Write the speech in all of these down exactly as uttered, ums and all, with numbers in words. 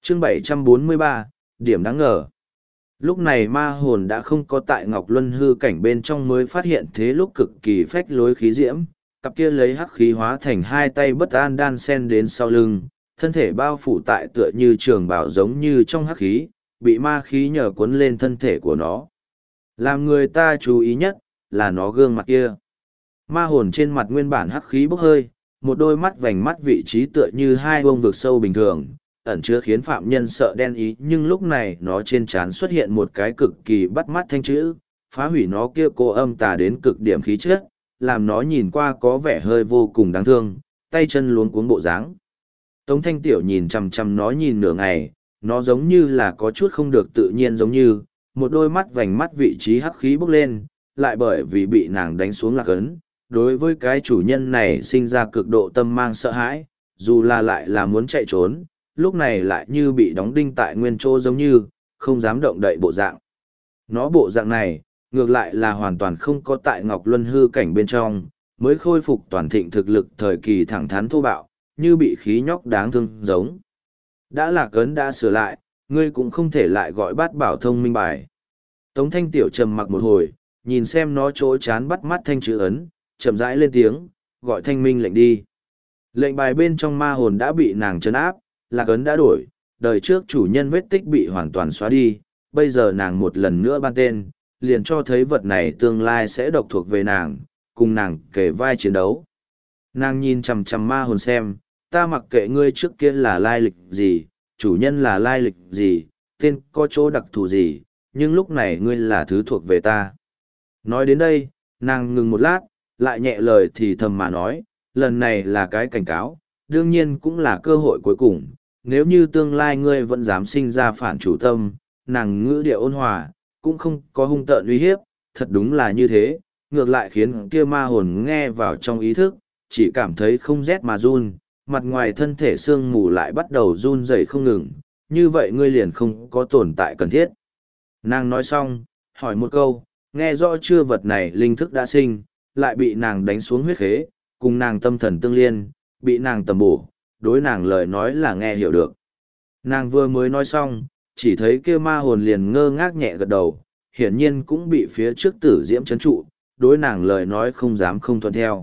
chương bảy trăm bốn mươi ba, điểm đáng ngờ. Lúc này ma hồn đã không có tại Ngọc Luân hư cảnh bên trong mới phát hiện thế lúc cực kỳ phách lối khí diễm, cặp kia lấy hắc khí hóa thành hai tay bất an đan sen đến sau lưng, thân thể bao phủ tại tựa như trường bào giống như trong hắc khí, bị ma khí nhờ cuốn lên thân thể của nó. Làm người ta chú ý nhất, là nó gương mặt kia. Ma hồn trên mặt nguyên bản hắc khí bốc hơi, một đôi mắt vành mắt vị trí tựa như hai bông vực sâu bình thường, ẩn chứa khiến phạm nhân sợ đen ý, nhưng lúc này nó trên trán xuất hiện một cái cực kỳ bắt mắt thanh chữ, phá hủy nó kia cô âm tà đến cực điểm khí chất, làm nó nhìn qua có vẻ hơi vô cùng đáng thương, tay chân luống cuống bộ dáng. Tống Thanh Tiểu nhìn chằm chằm nó nhìn nửa ngày, nó giống như là có chút không được tự nhiên, giống như một đôi mắt vành mắt vị trí hắc khí bốc lên, lại bởi vì bị nàng đánh xuống lạc ấn, đối với cái chủ nhân này sinh ra cực độ tâm mang sợ hãi, dù là lại là muốn chạy trốn, lúc này lại như bị đóng đinh tại nguyên chỗ, giống như không dám động đậy bộ dạng. Nó bộ dạng này, ngược lại là hoàn toàn không có tại Ngọc Luân hư cảnh bên trong, mới khôi phục toàn thịnh thực lực thời kỳ thẳng thắn thô bạo, như bị khí nhóc đáng thương giống. Đã lạc ấn đã sửa lại, ngươi cũng không thể lại gọi bát bảo thông minh bài. Tống Thanh Tiểu trầm mặc một hồi, nhìn xem nó chỗ chán bắt mắt thanh chữ ấn, chậm rãi lên tiếng, gọi thanh minh lệnh đi. Lệnh bài bên trong ma hồn đã bị nàng trấn áp, lạc ấn đã đổi, đời trước chủ nhân vết tích bị hoàn toàn xóa đi, bây giờ nàng một lần nữa ban tên, liền cho thấy vật này tương lai sẽ độc thuộc về nàng, cùng nàng kể vai chiến đấu. Nàng nhìn chằm chằm ma hồn xem, ta mặc kệ ngươi trước kia là lai lịch gì, chủ nhân là lai lịch gì, tên có chỗ đặc thù gì, nhưng lúc này ngươi là thứ thuộc về ta. Nói đến đây, nàng ngừng một lát, lại nhẹ lời thì thầm mà nói, lần này là cái cảnh cáo, đương nhiên cũng là cơ hội cuối cùng, nếu như tương lai ngươi vẫn dám sinh ra phản chủ tâm, nàng ngữ điệu ôn hòa, cũng không có hung tợn uy hiếp, thật đúng là như thế, ngược lại khiến kia ma hồn nghe vào trong ý thức, chỉ cảm thấy không rét mà run, mặt ngoài thân thể xương mù lại bắt đầu run rẩy không ngừng, như vậy ngươi liền không có tồn tại cần thiết. Nàng nói xong, hỏi một câu, nghe rõ chưa, vật này linh thức đã sinh, lại bị nàng đánh xuống huyết khế, cùng nàng tâm thần tương liên, bị nàng tầm bổ, đối nàng lời nói là nghe hiểu được. Nàng vừa mới nói xong, chỉ thấy kia ma hồn liền ngơ ngác nhẹ gật đầu, hiển nhiên cũng bị phía trước tử diễm chấn trụ, đối nàng lời nói không dám không thuận theo.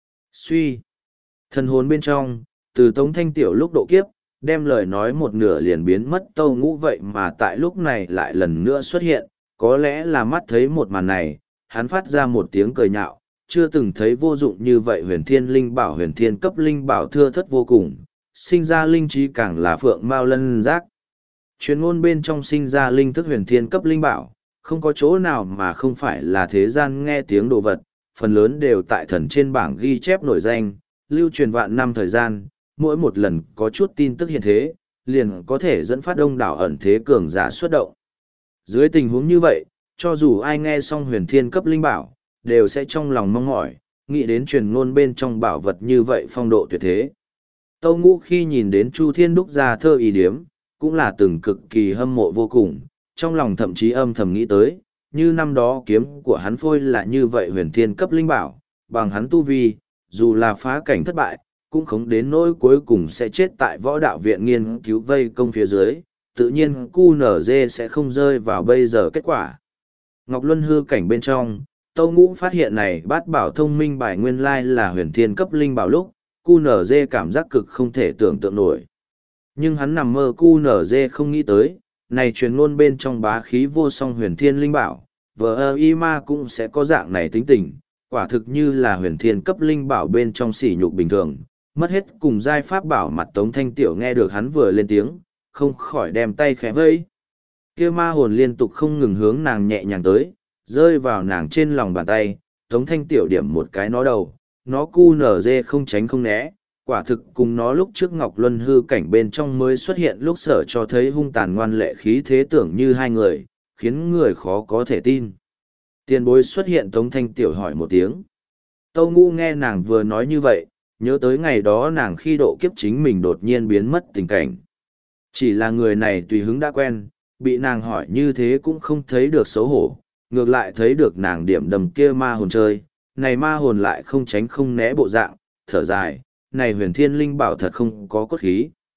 Suy, thần hồn bên trong, từ Tống Thanh Tiểu lúc độ kiếp, đem lời nói một nửa liền biến mất Tâu Ngũ, vậy mà tại lúc này lại lần nữa xuất hiện, có lẽ là mắt thấy một màn này, hắn phát ra một tiếng cười nhạo, chưa từng thấy vô dụng như vậy. Huyền Thiên Linh Bảo, huyền thiên cấp linh bảo thưa thất vô cùng, sinh ra linh trí càng là phượng mao lân giác. Chuyên ngôn bên trong sinh ra linh thức huyền thiên cấp linh bảo, không có chỗ nào mà không phải là thế gian nghe tiếng đồ vật, phần lớn đều tại thần trên bảng ghi chép nổi danh, lưu truyền vạn năm thời gian, mỗi một lần có chút tin tức hiện thế, liền có thể dẫn phát đông đảo ẩn thế cường giả xuất động. Dưới tình huống như vậy, cho dù ai nghe xong huyền thiên cấp linh bảo, đều sẽ trong lòng mong mỏi, nghĩ đến truyền ngôn bên trong bảo vật như vậy phong độ tuyệt thế. Tâu Ngũ khi nhìn đến Chu Thiên đúc ra thơ ý điếm, cũng là từng cực kỳ hâm mộ vô cùng, trong lòng thậm chí âm thầm nghĩ tới, như năm đó kiếm của hắn phôi là như vậy huyền thiên cấp linh bảo, bằng hắn tu vi, dù là phá cảnh thất bại, cũng không đến nỗi cuối cùng sẽ chết tại võ đạo viện nghiên cứu vây công phía dưới, tự nhiên cu nở dê sẽ không rơi vào bây giờ kết quả. Ngọc Luân hư cảnh bên trong, Tâu Ngũ phát hiện này bát bảo thông minh bài nguyên lai là huyền thiên cấp linh bảo lúc, cu nở dê cảm giác cực không thể tưởng tượng nổi. Nhưng hắn nằm mơ cu nở dê không nghĩ tới, này truyền ngôn bên trong bá khí vô song huyền thiên linh bảo, vờ ơ y ma cũng sẽ có dạng này tính tình, quả thực như là huyền thiên cấp linh bảo bên trong sỉ nhục bình thường, mất hết cùng giai pháp bảo. Mặt Tống Thanh Tiểu nghe được hắn vừa lên tiếng, không khỏi đem tay khẽ vây. Kia ma hồn liên tục không ngừng hướng nàng nhẹ nhàng tới, rơi vào nàng trên lòng bàn tay, Tống Thanh Tiểu điểm một cái nó đầu, nó cu nở dê không tránh không né, quả thực cùng nó lúc trước Ngọc Luân hư cảnh bên trong mới xuất hiện lúc sở cho thấy hung tàn ngoan lệ khí thế tưởng như hai người, khiến người khó có thể tin. Tiền bối xuất hiện, Tống Thanh Tiểu hỏi một tiếng. Tâu Ngũ nghe nàng vừa nói như vậy, nhớ tới ngày đó nàng khi độ kiếp chính mình đột nhiên biến mất tình cảnh. Chỉ là người này tùy hứng đã quen, bị nàng hỏi như thế cũng không thấy được xấu hổ, ngược lại thấy được nàng điểm đầm kia ma hồn chơi, này ma hồn lại không tránh không né bộ dạng, thở dài, này huyền thiên linh bảo thật không có cốt khí.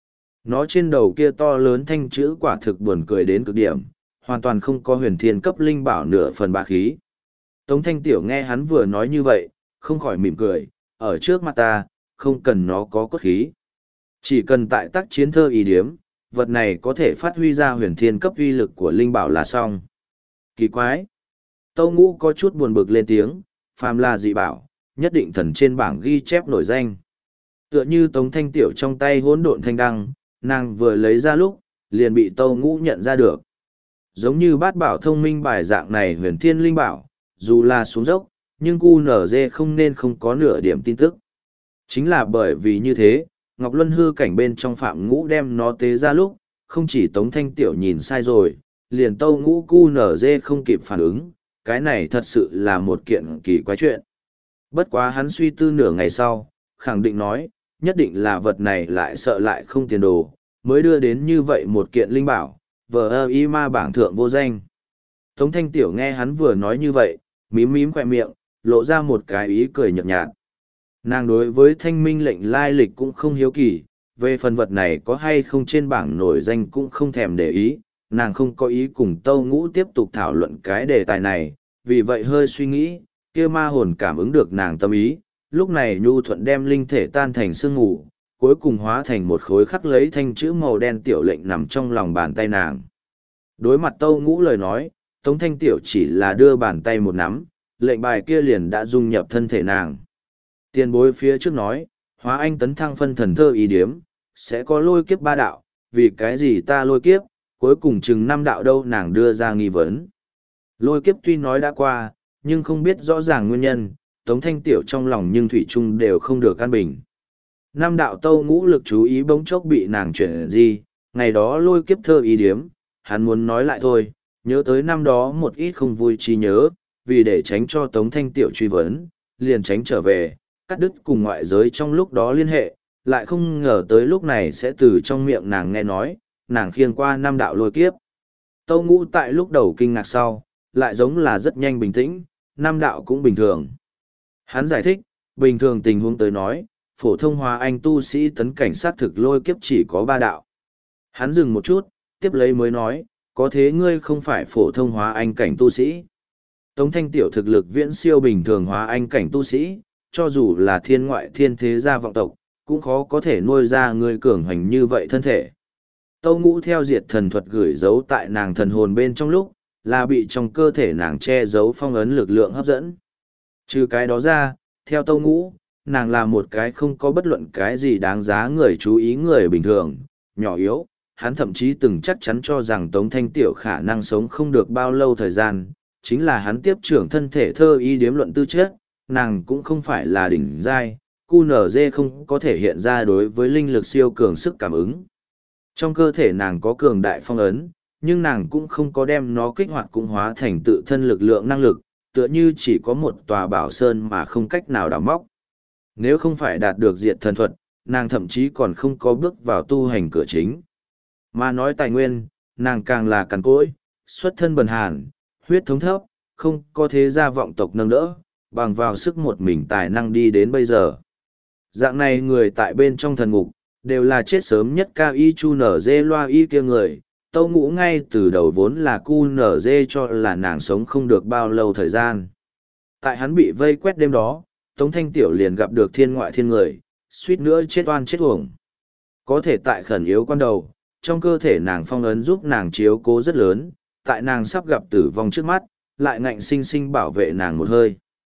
nó trên đầu kia to lớn thanh chữ quả thực buồn cười đến cực điểm, hoàn toàn không có huyền thiên cấp linh bảo nửa phần bá khí. Tống Thanh Tiểu nghe hắn vừa nói như vậy, không khỏi mỉm cười, ở trước mặt ta, không cần nó có cốt khí. Chỉ cần tại tác chiến thơ ý điếm, vật này có thể phát huy ra huyền thiên cấp uy lực của linh bảo là xong. Kỳ quái! Tâu Ngũ có chút buồn bực lên tiếng, phàm là dị bảo, nhất định thần trên bảng ghi chép nổi danh. Tựa như Tống Thanh Tiểu trong tay hỗn độn thanh đăng, nàng vừa lấy ra lúc, liền bị Tâu Ngũ nhận ra được. Giống như bát bảo thông minh bài dạng này huyền thiên linh bảo, dù là xuống dốc, nhưng cu nở dê không nên không có nửa điểm tin tức. Chính là bởi vì như thế, Ngọc Luân hư cảnh bên trong Phạm Ngũ đem nó tế ra lúc, không chỉ Tống Thanh Tiểu nhìn sai rồi, liền Tâu Ngũ cu nở dê không kịp phản ứng, cái này thật sự là một kiện kỳ quái chuyện. Bất quá hắn suy tư nửa ngày sau, khẳng định nói, nhất định là vật này lại sợ lại không tiền đồ, mới đưa đến như vậy một kiện linh bảo, vờ ơ y ma bảng thượng vô danh. Tống Thanh Tiểu nghe hắn vừa nói như vậy, mím mím khỏe miệng, lộ ra một cái ý cười nhợt nhạt. Nàng đối với thanh minh lệnh lai lịch cũng không hiếu kỳ, về phần vật này có hay không trên bảng nổi danh cũng không thèm để ý, nàng không có ý cùng Tâu Ngũ tiếp tục thảo luận cái đề tài này, vì vậy hơi suy nghĩ, kia ma hồn cảm ứng được nàng tâm ý, lúc này nhu thuận đem linh thể tan thành sương mù, cuối cùng hóa thành một khối khắc lấy thanh chữ màu đen tiểu lệnh nằm trong lòng bàn tay nàng. Đối mặt Tâu Ngũ lời nói, Tống Thanh Tiểu chỉ là đưa bàn tay một nắm, lệnh bài kia liền đã dung nhập thân thể nàng. Tiền bối phía trước nói, hóa anh tấn thăng phân thần thơ ý điếm, sẽ có lôi kiếp ba đạo, vì cái gì ta lôi kiếp, cuối cùng chừng năm đạo đâu nàng đưa ra nghi vấn. Lôi kiếp tuy nói đã qua, nhưng không biết rõ ràng nguyên nhân, Tống Thanh Tiểu trong lòng nhưng thủy chung đều không được an bình. Năm đạo Tâu Ngũ lực chú ý bỗng chốc bị nàng chuyển gì, ngày đó lôi kiếp thơ ý điếm, hắn muốn nói lại thôi, nhớ tới năm đó một ít không vui chi nhớ, vì để tránh cho Tống Thanh Tiểu truy vấn, liền tránh trở về, cắt đứt cùng ngoại giới trong lúc đó liên hệ, lại không ngờ tới lúc này sẽ từ trong miệng nàng nghe nói, nàng khiêng qua năm đạo lôi kiếp. Tâu Ngũ tại lúc đầu kinh ngạc sau, lại giống là rất nhanh bình tĩnh, năm đạo cũng bình thường. Hắn giải thích, bình thường tình huống tới nói, phổ thông hóa anh tu sĩ tấn cảnh sát thực lôi kiếp chỉ có ba đạo. Hắn dừng một chút, tiếp lấy mới nói, có thế ngươi không phải phổ thông hóa anh cảnh tu sĩ. Tống Thanh Tiểu thực lực viễn siêu bình thường hóa anh cảnh tu sĩ, cho dù là thiên ngoại thiên thế gia vọng tộc, cũng khó có thể nuôi ra người cường hành như vậy thân thể. Tâu Ngũ theo diệt thần thuật gửi giấu tại nàng thần hồn bên trong lúc, là bị trong cơ thể nàng che giấu phong ấn lực lượng hấp dẫn. Trừ cái đó ra, theo Tâu Ngũ, nàng là một cái không có bất luận cái gì đáng giá người chú ý người bình thường, nhỏ yếu. Hắn thậm chí từng chắc chắn cho rằng Tống Thanh Tiểu khả năng sống không được bao lâu thời gian, chính là hắn tiếp trưởng thân thể thơ ý điếm luận tư chất, nàng cũng không phải là đỉnh giai, cu nở dê không có thể hiện ra đối với linh lực siêu cường sức cảm ứng. Trong cơ thể nàng có cường đại phong ấn, nhưng nàng cũng không có đem nó kích hoạt cũng hóa thành tự thân lực lượng năng lực, tựa như chỉ có một tòa bảo sơn mà không cách nào đào móc. Nếu không phải đạt được diệt thần thuật, nàng thậm chí còn không có bước vào tu hành cửa chính. Mà nói tài nguyên, nàng càng là cằn cỗi, xuất thân bần hàn, huyết thống thấp, không có thế gia vọng tộc nâng đỡ, bằng vào sức một mình tài năng đi đến bây giờ. Dạng này người tại bên trong thần ngục, đều là chết sớm nhất cao y chu nở dê loa y kia người, Tâu Ngũ ngay từ đầu vốn là cu nở dê cho là nàng sống không được bao lâu thời gian. Tại hắn bị vây quét đêm đó, Tống Thanh Tiểu liền gặp được thiên ngoại thiên người, suýt nữa chết oan chết uổng. Có thể tại khẩn yếu quan đầu, trong cơ thể nàng phong ấn giúp nàng chiếu cố rất lớn, tại nàng sắp gặp tử vong trước mắt, lại ngạnh sinh sinh bảo vệ nàng một hơi.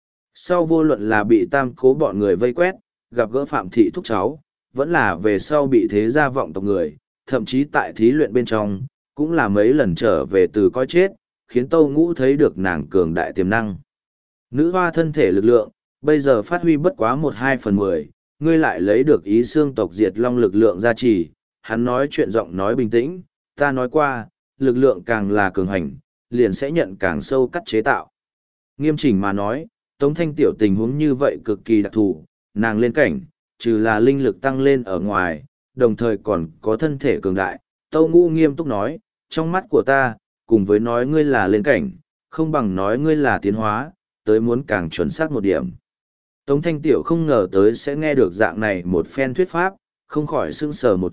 Sau vô luận là bị tam cố bọn người vây quét, gặp gỡ Phạm Thị thúc cháu, vẫn là về sau bị thế gia vọng tộc người, thậm chí tại thí luyện bên trong, cũng là mấy lần trở về từ coi chết, khiến Tâu Ngũ thấy được nàng cường đại tiềm năng. Nữ hoa thân thể lực lượng, bây giờ phát huy bất quá một hai phần mười, ngươi lại lấy được ý xương tộc diệt long lực lượng gia trì. Hắn nói chuyện giọng nói bình tĩnh, ta nói qua, lực lượng càng là cường hành, liền sẽ nhận càng sâu cắt chế tạo. Nghiêm chỉnh mà nói, Tống Thanh Tiểu tình huống như vậy cực kỳ đặc thù, nàng lên cảnh, trừ là linh lực tăng lên ở ngoài, đồng thời còn có thân thể cường đại. Tâu Ngũ nghiêm túc nói, trong mắt của ta, cùng với nói ngươi là lên cảnh, không bằng nói ngươi là tiến hóa, tới muốn càng chuẩn xác một điểm. Tống Thanh Tiểu không ngờ tới sẽ nghe được dạng này một phen thuyết pháp, không khỏi sững sờ một chút,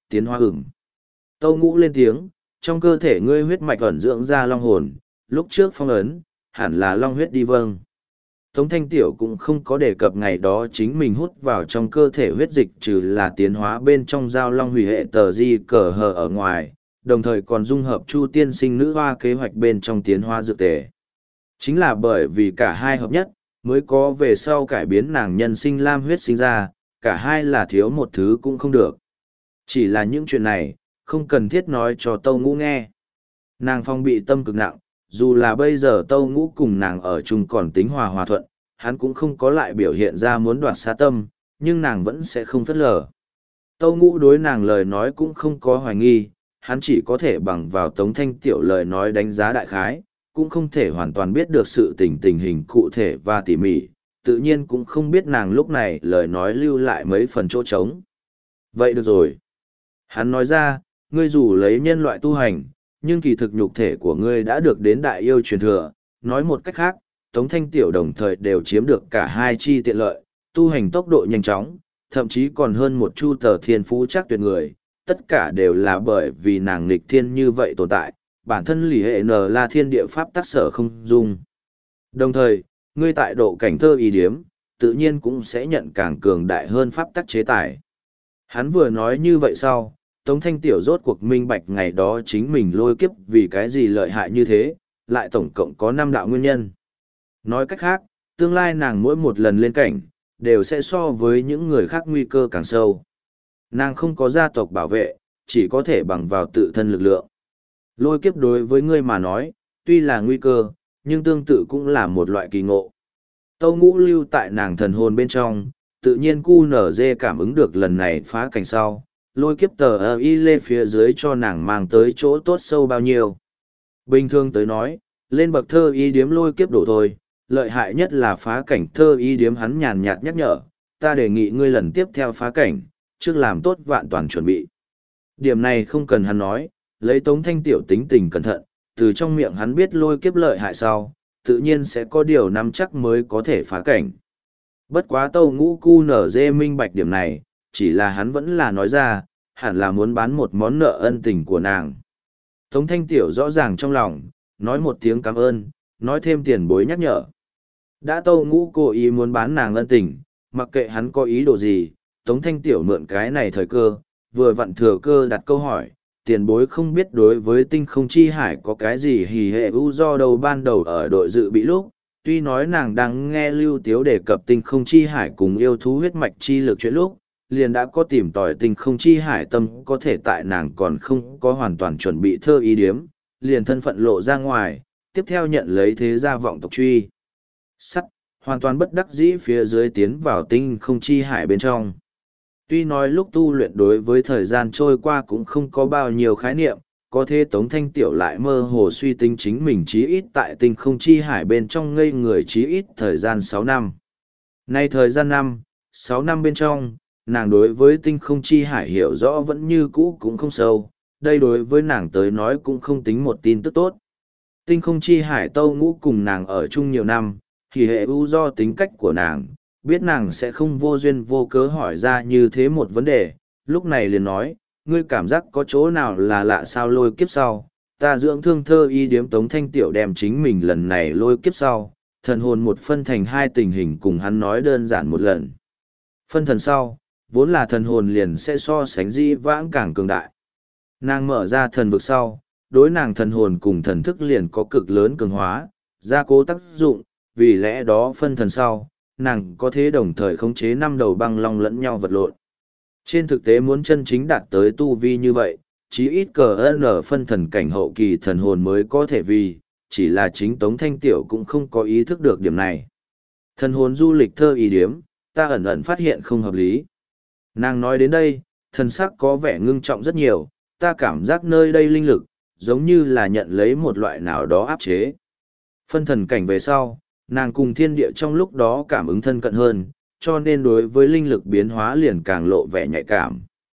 tiến hóa ửng. Tâu Ngũ lên tiếng, trong cơ thể ngươi huyết mạch ẩn dưỡng ra long hồn, lúc trước phong ấn, hẳn là long huyết đi vâng. Tống Thanh Tiểu cũng không có đề cập ngày đó chính mình hút vào trong cơ thể huyết dịch trừ là tiến hóa bên trong giao long hủy hệ tờ di cờ hờ ở ngoài, đồng thời còn dung hợp chu tiên sinh nữ hoa kế hoạch bên trong tiến hóa dược tề. Chính là bởi vì cả hai hợp nhất, mới có về sau cải biến nàng nhân sinh lam huyết sinh ra, cả hai là thiếu một thứ cũng không được. Chỉ là những chuyện này, không cần thiết nói cho Tâu Ngũ nghe. Nàng phong bị tâm cực nặng, dù là bây giờ Tâu Ngũ cùng nàng ở chung còn tính hòa hòa thuận, hắn cũng không có lại biểu hiện ra muốn đoạt xá tâm, nhưng nàng vẫn sẽ không phớt lờ. Tâu Ngũ đối nàng lời nói cũng không có hoài nghi, hắn chỉ có thể bằng vào Tống Thanh Tiểu lời nói đánh giá đại khái, cũng không thể hoàn toàn biết được sự tình tình hình cụ thể và tỉ mỉ, tự nhiên cũng không biết nàng lúc này lời nói lưu lại mấy phần chỗ trống. Vậy được rồi. Hắn nói ra, ngươi dù lấy nhân loại tu hành, nhưng kỳ thực nhục thể của ngươi đã được đến đại yêu truyền thừa. Nói một cách khác, Tống Thanh Tiểu đồng thời đều chiếm được cả hai chi tiện lợi, tu hành tốc độ nhanh chóng, thậm chí còn hơn một chu tờ thiên phú chắc tuyệt người. Tất cả đều là bởi vì nàng nghịch thiên như vậy tồn tại, bản thân lì hệ n là thiên địa pháp tác sở không dung. Đồng thời, ngươi tại độ cảnh thơ ý điếm, tự nhiên cũng sẽ nhận càng cường đại hơn pháp tắc chế tài. Hắn vừa nói như vậy sau, Tống Thanh Tiểu rốt cuộc minh bạch ngày đó chính mình lôi kiếp vì cái gì lợi hại như thế, lại tổng cộng có năm đạo nguyên nhân. Nói cách khác, tương lai nàng mỗi một lần lên cảnh, đều sẽ so với những người khác nguy cơ càng sâu. Nàng không có gia tộc bảo vệ, chỉ có thể bằng vào tự thân lực lượng. Lôi kiếp đối với ngươi mà nói, tuy là nguy cơ, nhưng tương tự cũng là một loại kỳ ngộ. Tâu Ngũ lưu tại nàng thần hồn bên trong, tự nhiên cu nở dê cảm ứng được lần này phá cảnh sau, lôi kiếp tờ ơ y lê phía dưới cho nàng mang tới chỗ tốt sâu bao nhiêu. Bình thường tới nói, lên bậc thơ y điếm lôi kiếp đổ thôi, lợi hại nhất là phá cảnh thơ y điếm hắn nhàn nhạt nhắc nhở, ta đề nghị ngươi lần tiếp theo phá cảnh, trước làm tốt vạn toàn chuẩn bị. Điểm này không cần hắn nói, lấy Tống Thanh Tiểu tính tình cẩn thận, từ trong miệng hắn biết lôi kiếp lợi hại sau, tự nhiên sẽ có điều nắm chắc mới có thể phá cảnh. Bất quá Tâu Ngũ cu nở dê minh bạch điểm này, chỉ là hắn vẫn là nói ra, hẳn là muốn bán một món nợ ân tình của nàng. Tống Thanh Tiểu rõ ràng trong lòng, nói một tiếng cảm ơn, nói thêm tiền bối nhắc nhở. Đã Tâu Ngũ cố ý muốn bán nàng ân tình, mặc kệ hắn có ý đồ gì, Tống Thanh Tiểu mượn cái này thời cơ, vừa vặn thừa cơ đặt câu hỏi, tiền bối không biết đối với tinh không chi hải có cái gì hì hệ u do đầu ban đầu ở đội dự bị lúc, tuy nói nàng đang nghe Lưu Tiếu đề cập tinh không chi hải cùng yêu thú huyết mạch chi lực chuyện lúc, liền đã có tìm tòi tinh không chi hải tâm có thể tại nàng còn không có hoàn toàn chuẩn bị thơ ý điếm, liền thân phận lộ ra ngoài, tiếp theo nhận lấy thế gia vọng tộc truy. Sắt, hoàn toàn bất đắc dĩ phía dưới tiến vào tinh không chi hải bên trong. Tuy nói lúc tu luyện đối với thời gian trôi qua cũng không có bao nhiêu khái niệm, có thế Tống Thanh Tiểu lại mơ hồ suy tính chính mình chí ít tại tinh không chi hải bên trong ngây người chí ít thời gian sáu năm. Nay thời gian năm, sáu năm bên trong, nàng đối với tinh không chi hải hiểu rõ vẫn như cũ cũng không sâu, đây đối với nàng tới nói cũng không tính một tin tức tốt. Tinh không chi hải Tâu Ngũ cùng nàng ở chung nhiều năm, thì hệ ưu do tính cách của nàng, biết nàng sẽ không vô duyên vô cớ hỏi ra như thế một vấn đề, lúc này liền nói, ngươi cảm giác có chỗ nào là lạ sao lôi kiếp sau, ta dưỡng thương thơ y điếm Tống Thanh Tiểu đem chính mình lần này lôi kiếp sau, thần hồn một phân thành hai tình hình cùng hắn nói đơn giản một lần. Phân thần sau, vốn là thần hồn liền sẽ so sánh di vãng càng cường đại. Nàng mở ra thần vực sau, đối nàng thần hồn cùng thần thức liền có cực lớn cường hóa, gia cố tác dụng, vì lẽ đó phân thần sau, nàng có thế đồng thời khống chế năm đầu băng long lẫn nhau vật lộn. Trên thực tế muốn chân chính đạt tới tu vi như vậy, chí ít cờ ơn ở phân thần cảnh hậu kỳ thần hồn mới có thể vì, chỉ là chính Tống Thanh Tiểu cũng không có ý thức được điểm này. Thần hồn du lịch thơ ý điếm, ta ẩn ẩn phát hiện không hợp lý. Nàng nói đến đây, thần sắc có vẻ ngưng trọng rất nhiều, ta cảm giác nơi đây linh lực, giống như là nhận lấy một loại nào đó áp chế. Phân thần cảnh về sau, nàng cùng thiên địa trong lúc đó cảm ứng thân cận hơn, cho nên đối với linh lực biến hóa liền càng lộ vẻ nhạy cảm.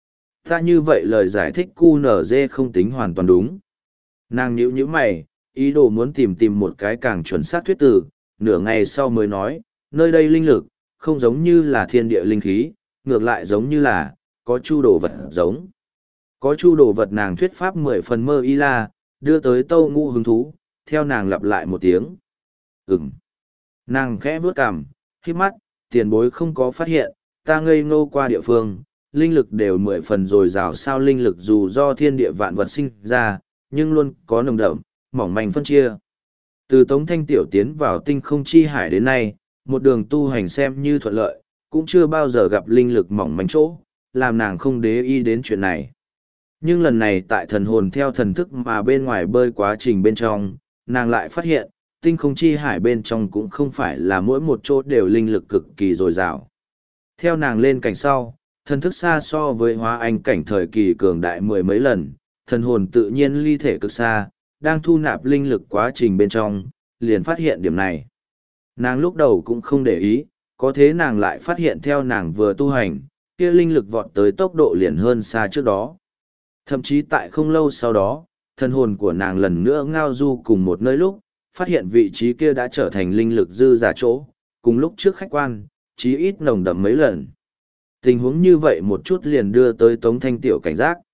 Ta như vậy lời giải thích cu nở dê không tính hoàn toàn đúng. Nàng nhíu nhíu mày, ý đồ muốn tìm tìm một cái càng chuẩn xác thuyết từ, nửa ngày sau mới nói, nơi đây linh lực, không giống như là thiên địa linh khí, ngược lại giống như là, có chu đồ vật giống. Có chu đồ vật nàng thuyết pháp mười phần mơ y la, đưa tới tâu ngũ hứng thú, theo nàng lặp lại một tiếng. Ừm. Nàng khẽ vướt cằm, khiếp mắt, tiền bối không có phát hiện, ta ngây ngô qua địa phương, linh lực đều mười phần dồi dào sao linh lực dù do thiên địa vạn vật sinh ra, nhưng luôn có nồng đậm, mỏng manh phân chia. Từ Tống Thanh Tiểu tiến vào tinh không chi hải đến nay, một đường tu hành xem như thuận lợi, cũng chưa bao giờ gặp linh lực mỏng manh chỗ, làm nàng không để ý đến chuyện này. Nhưng lần này tại thần hồn theo thần thức mà bên ngoài bơi quá trình bên trong, nàng lại phát hiện, tinh không chi hải bên trong cũng không phải là mỗi một chỗ đều linh lực cực kỳ dồi dào. Theo nàng lên cảnh sau, thần thức xa so với hóa anh cảnh thời kỳ cường đại mười mấy lần, thần hồn tự nhiên ly thể cực xa, đang thu nạp linh lực quá trình bên trong, liền phát hiện điểm này. Nàng lúc đầu cũng không để ý, có thế nàng lại phát hiện theo nàng vừa tu hành, kia linh lực vọt tới tốc độ liền hơn xa trước đó. Thậm chí tại không lâu sau đó, thần hồn của nàng lần nữa ngao du cùng một nơi lúc, phát hiện vị trí kia đã trở thành linh lực dư giả chỗ, cùng lúc trước khách quan, chí ít nồng đậm mấy lần. Tình huống như vậy một chút liền đưa tới Tống Thanh Tiểu cảnh giác.